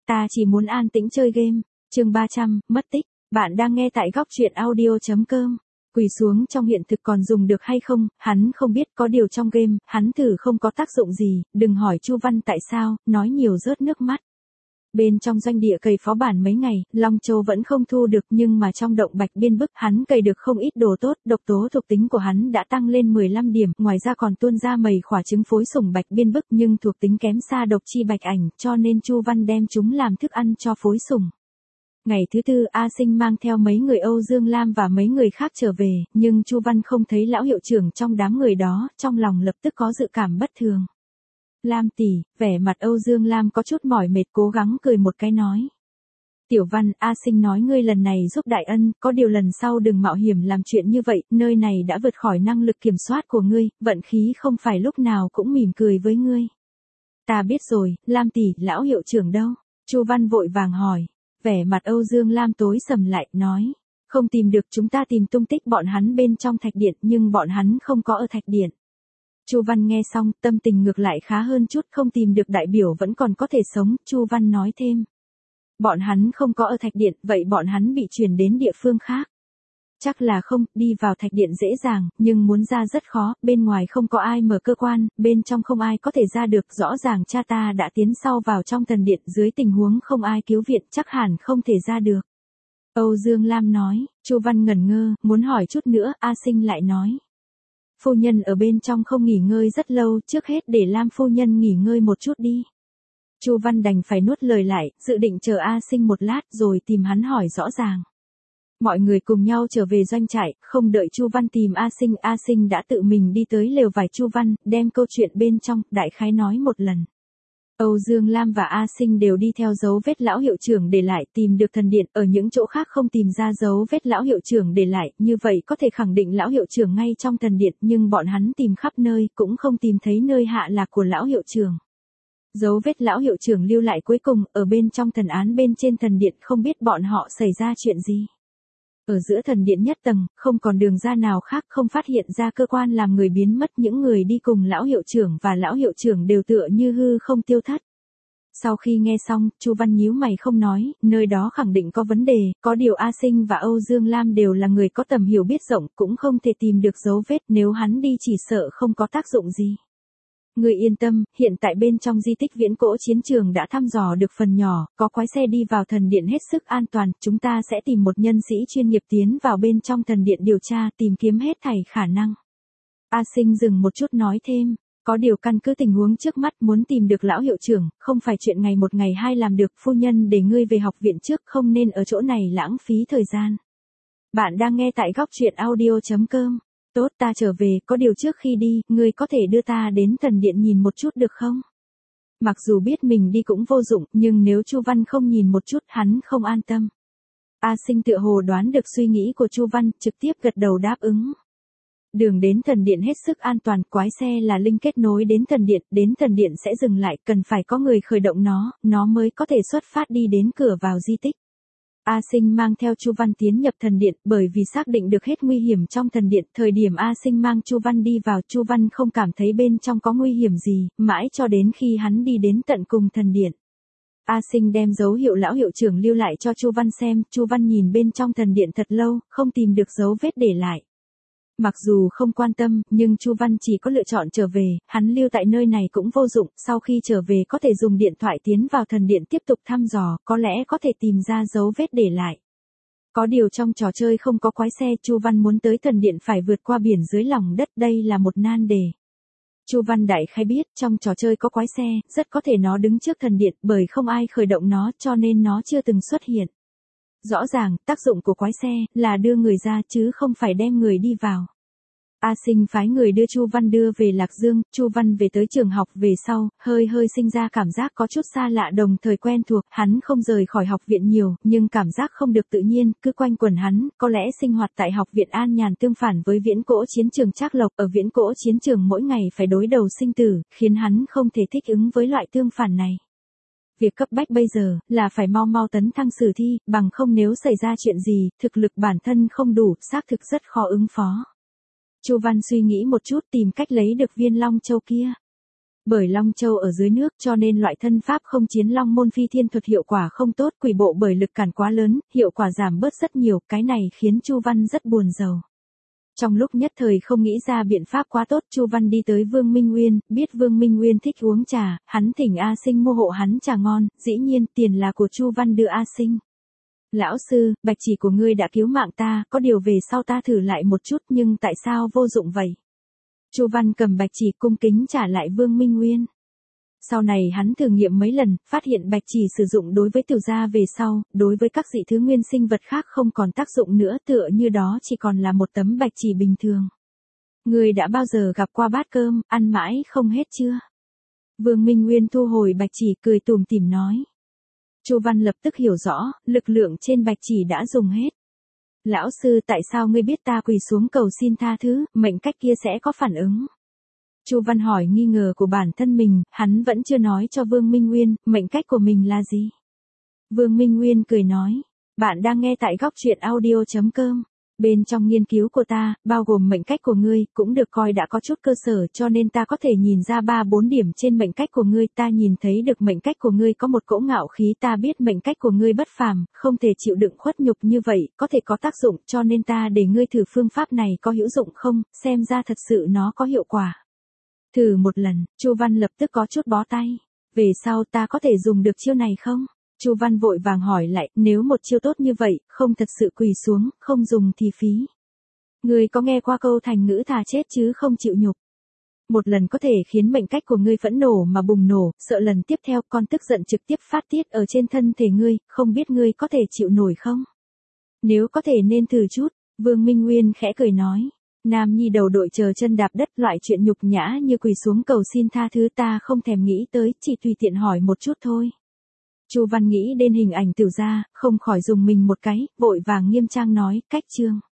Ta chỉ muốn an tĩnh chơi game. Chương 300, mất tích. Bạn đang nghe tại góc truyện audio.com. Quỳ xuống trong hiện thực còn dùng được hay không, hắn không biết, có điều trong game, hắn thử không có tác dụng gì, đừng hỏi Chu Văn tại sao, nói nhiều rớt nước mắt. Bên trong doanh địa cày phó bản mấy ngày, Long Châu vẫn không thu được, nhưng mà trong động Bạch Biên Bức hắn cày được không ít đồ tốt, độc tố thuộc tính của hắn đã tăng lên 15 điểm, ngoài ra còn tuôn ra mẩy khỏa trứng phối sủng Bạch Biên Bức nhưng thuộc tính kém xa độc chi bạch ảnh, cho nên Chu Văn đem chúng làm thức ăn cho phối sủng. Ngày thứ tư, A Sinh mang theo mấy người Âu Dương Lam và mấy người khác trở về, nhưng Chu Văn không thấy lão hiệu trưởng trong đám người đó, trong lòng lập tức có dự cảm bất thường. Lam tỷ, vẻ mặt Âu Dương Lam có chút mỏi mệt, cố gắng cười một cái nói. Tiểu Văn, A Sinh nói ngươi lần này giúp đại ân, có điều lần sau đừng mạo hiểm làm chuyện như vậy, nơi này đã vượt khỏi năng lực kiểm soát của ngươi, vận khí không phải lúc nào cũng mỉm cười với ngươi. Ta biết rồi, Lam tỷ, lão hiệu trưởng đâu? Chu Văn vội vàng hỏi. Vẻ mặt Âu Dương Lam tối sầm lại, nói. Không tìm được, chúng ta tìm tung tích bọn hắn bên trong thạch điện, nhưng bọn hắn không có ở thạch điện. Chu Văn nghe xong, tâm tình ngược lại khá hơn chút, không tìm được đại biểu vẫn còn có thể sống, Chu Văn nói thêm. Bọn hắn không có ở thạch điện, vậy bọn hắn bị chuyển đến địa phương khác. Chắc là không, đi vào thạch điện dễ dàng, nhưng muốn ra rất khó, bên ngoài không có ai mở cơ quan, bên trong không ai có thể ra được, rõ ràng cha ta đã tiến sau vào trong thần điện, dưới tình huống không ai cứu viện, chắc hẳn không thể ra được. Âu Dương Lam nói, Chu Văn ngẩn ngơ, muốn hỏi chút nữa, A Sinh lại nói. Phu nhân ở bên trong không nghỉ ngơi rất lâu, trước hết để Lam phu nhân nghỉ ngơi một chút đi. Chu Văn đành phải nuốt lời lại, dự định chờ A Sinh một lát rồi tìm hắn hỏi rõ ràng. Mọi người cùng nhau trở về doanh trại, không đợi Chu Văn tìm A Sinh đã tự mình đi tới lều vải Chu Văn, đem câu chuyện bên trong, đại khái nói một lần. Âu Dương Lam và A Sinh đều đi theo dấu vết lão hiệu trưởng để lại, tìm được thần điện, ở những chỗ khác không tìm ra dấu vết lão hiệu trưởng để lại, như vậy có thể khẳng định lão hiệu trưởng ngay trong thần điện, nhưng bọn hắn tìm khắp nơi, cũng không tìm thấy nơi hạ lạc của lão hiệu trưởng. Dấu vết lão hiệu trưởng lưu lại cuối cùng, ở bên trong thần án bên trên thần điện, không biết bọn họ xảy ra chuyện gì. Ở giữa thần điện nhất tầng, không còn đường ra nào khác, không phát hiện ra cơ quan làm người biến mất, những người đi cùng lão hiệu trưởng và lão hiệu trưởng đều tựa như hư không tiêu thất. Sau khi nghe xong, Chu Văn nhíu mày không nói, nơi đó khẳng định có vấn đề, có điều A Sinh và Âu Dương Lam đều là người có tầm hiểu biết rộng, cũng không thể tìm được dấu vết, nếu hắn đi chỉ sợ không có tác dụng gì. Người yên tâm, hiện tại bên trong di tích viễn cổ chiến trường đã thăm dò được phần nhỏ, có quái xe đi vào thần điện hết sức an toàn, chúng ta sẽ tìm một nhân sĩ chuyên nghiệp tiến vào bên trong thần điện điều tra, tìm kiếm hết thảy khả năng. A Sinh dừng một chút nói thêm, có điều căn cứ tình huống trước mắt muốn tìm được lão hiệu trưởng, không phải chuyện ngày một ngày hai làm được, phu nhân để ngươi về học viện trước, không nên ở chỗ này lãng phí thời gian. Bạn đang nghe tại góc truyện audio.com. Tốt, ta trở về, có điều trước khi đi, ngươi có thể đưa ta đến thần điện nhìn một chút được không? Mặc dù biết mình đi cũng vô dụng, nhưng nếu Chu Văn không nhìn một chút, hắn không an tâm. A Sinh tựa hồ đoán được suy nghĩ của Chu Văn, trực tiếp gật đầu đáp ứng. Đường đến thần điện hết sức an toàn, quái xe là linh kết nối đến thần điện sẽ dừng lại, cần phải có người khởi động nó mới có thể xuất phát đi đến cửa vào di tích. A Sinh mang theo Chu Văn tiến nhập thần điện, bởi vì xác định được hết nguy hiểm trong thần điện, thời điểm A Sinh mang Chu Văn đi vào, Chu Văn không cảm thấy bên trong có nguy hiểm gì, mãi cho đến khi hắn đi đến tận cùng thần điện. A Sinh đem dấu hiệu lão hiệu trưởng lưu lại cho Chu Văn xem, Chu Văn nhìn bên trong thần điện thật lâu, không tìm được dấu vết để lại. Mặc dù không quan tâm, nhưng Chu Văn chỉ có lựa chọn trở về, hắn lưu tại nơi này cũng vô dụng, sau khi trở về có thể dùng điện thoại tiến vào thần điện tiếp tục thăm dò, có lẽ có thể tìm ra dấu vết để lại. Có điều trong trò chơi không có quái xe, Chu Văn muốn tới thần điện phải vượt qua biển dưới lòng đất, đây là một nan đề. Chu Văn đại khái biết, trong trò chơi có quái xe, rất có thể nó đứng trước thần điện, bởi không ai khởi động nó cho nên nó chưa từng xuất hiện. Rõ ràng, tác dụng của quái xe là đưa người ra chứ không phải đem người đi vào. A Sinh phái người đưa Chu Văn đưa về Lạc Dương, Chu Văn về tới trường học về sau, hơi sinh ra cảm giác có chút xa lạ đồng thời quen thuộc, hắn không rời khỏi học viện nhiều, nhưng cảm giác không được tự nhiên, cứ quanh quẩn hắn, có lẽ sinh hoạt tại học viện an nhàn tương phản với viễn cổ chiến trường Trác Lộc, ở viễn cổ chiến trường mỗi ngày phải đối đầu sinh tử, khiến hắn không thể thích ứng với loại tương phản này. Việc cấp bách bây giờ là phải mau tấn thăng sử thi, bằng không nếu xảy ra chuyện gì, thực lực bản thân không đủ, xác thực rất khó ứng phó. Chu Văn suy nghĩ một chút tìm cách lấy được viên Long Châu kia. Bởi Long Châu ở dưới nước cho nên loại thân pháp không chiến Long môn phi thiên thuật hiệu quả không tốt, quỷ bộ bởi lực cản quá lớn, hiệu quả giảm bớt rất nhiều, cái này khiến Chu Văn rất buồn rầu. Trong lúc nhất thời không nghĩ ra biện pháp quá tốt, Chu Văn đi tới Vương Minh Nguyên, biết Vương Minh Nguyên thích uống trà, hắn thỉnh A Sinh mua hộ hắn trà ngon, dĩ nhiên tiền là của Chu Văn đưa A Sinh. Lão sư, bạch chỉ của ngươi đã cứu mạng ta, có điều về sau ta thử lại một chút nhưng tại sao vô dụng vậy? Chu Văn cầm bạch chỉ cung kính trả lại Vương Minh Nguyên. Sau này hắn thử nghiệm mấy lần, phát hiện bạch chỉ sử dụng đối với tiểu gia về sau, đối với các dị thứ nguyên sinh vật khác không còn tác dụng nữa, tựa như đó chỉ còn là một tấm bạch chỉ bình thường. Ngươi đã bao giờ gặp qua bát cơm, ăn mãi không hết chưa? Vương Minh Nguyên thu hồi bạch chỉ cười tủm tỉm nói. Chu Văn lập tức hiểu rõ, lực lượng trên bạch chỉ đã dùng hết. Lão sư, tại sao ngươi biết ta quỳ xuống cầu xin tha thứ, mệnh cách kia sẽ có phản ứng? Chu Văn hỏi nghi ngờ của bản thân mình, hắn vẫn chưa nói cho Vương Minh Nguyên, mệnh cách của mình là gì? Vương Minh Nguyên cười nói, bạn đang nghe tại góc truyện audio.com. Bên trong nghiên cứu của ta, bao gồm mệnh cách của ngươi, cũng được coi đã có chút cơ sở cho nên ta có thể nhìn ra 3-4 điểm trên mệnh cách của ngươi. Ta nhìn thấy được mệnh cách của ngươi có một cỗ ngạo khí, ta biết mệnh cách của ngươi bất phàm, không thể chịu đựng khuất nhục như vậy, có thể có tác dụng, cho nên ta để ngươi thử phương pháp này có hữu dụng không, xem ra thật sự nó có hiệu quả. Thử một lần, Chu Văn lập tức có chút bó tay. Về sau ta có thể dùng được chiêu này không? Chu Văn vội vàng hỏi lại, nếu một chiêu tốt như vậy, không thật sự quỳ xuống, không dùng thì phí. Ngươi có nghe qua câu thành ngữ thà chết chứ không chịu nhục? Một lần có thể khiến mệnh cách của ngươi phẫn nổ mà bùng nổ, sợ lần tiếp theo con tức giận trực tiếp phát tiết ở trên thân thể ngươi, không biết ngươi có thể chịu nổi không? Nếu có thể nên thử chút, Vương Minh Nguyên khẽ cười nói. Nam nhi đầu đội chờ chân đạp đất, loại chuyện nhục nhã như quỳ xuống cầu xin tha thứ ta không thèm nghĩ tới, chỉ tùy tiện hỏi một chút thôi. Chu Văn nghĩ đến hình ảnh tiểu gia, không khỏi dùng mình một cái, vội vàng nghiêm trang nói, cách chương.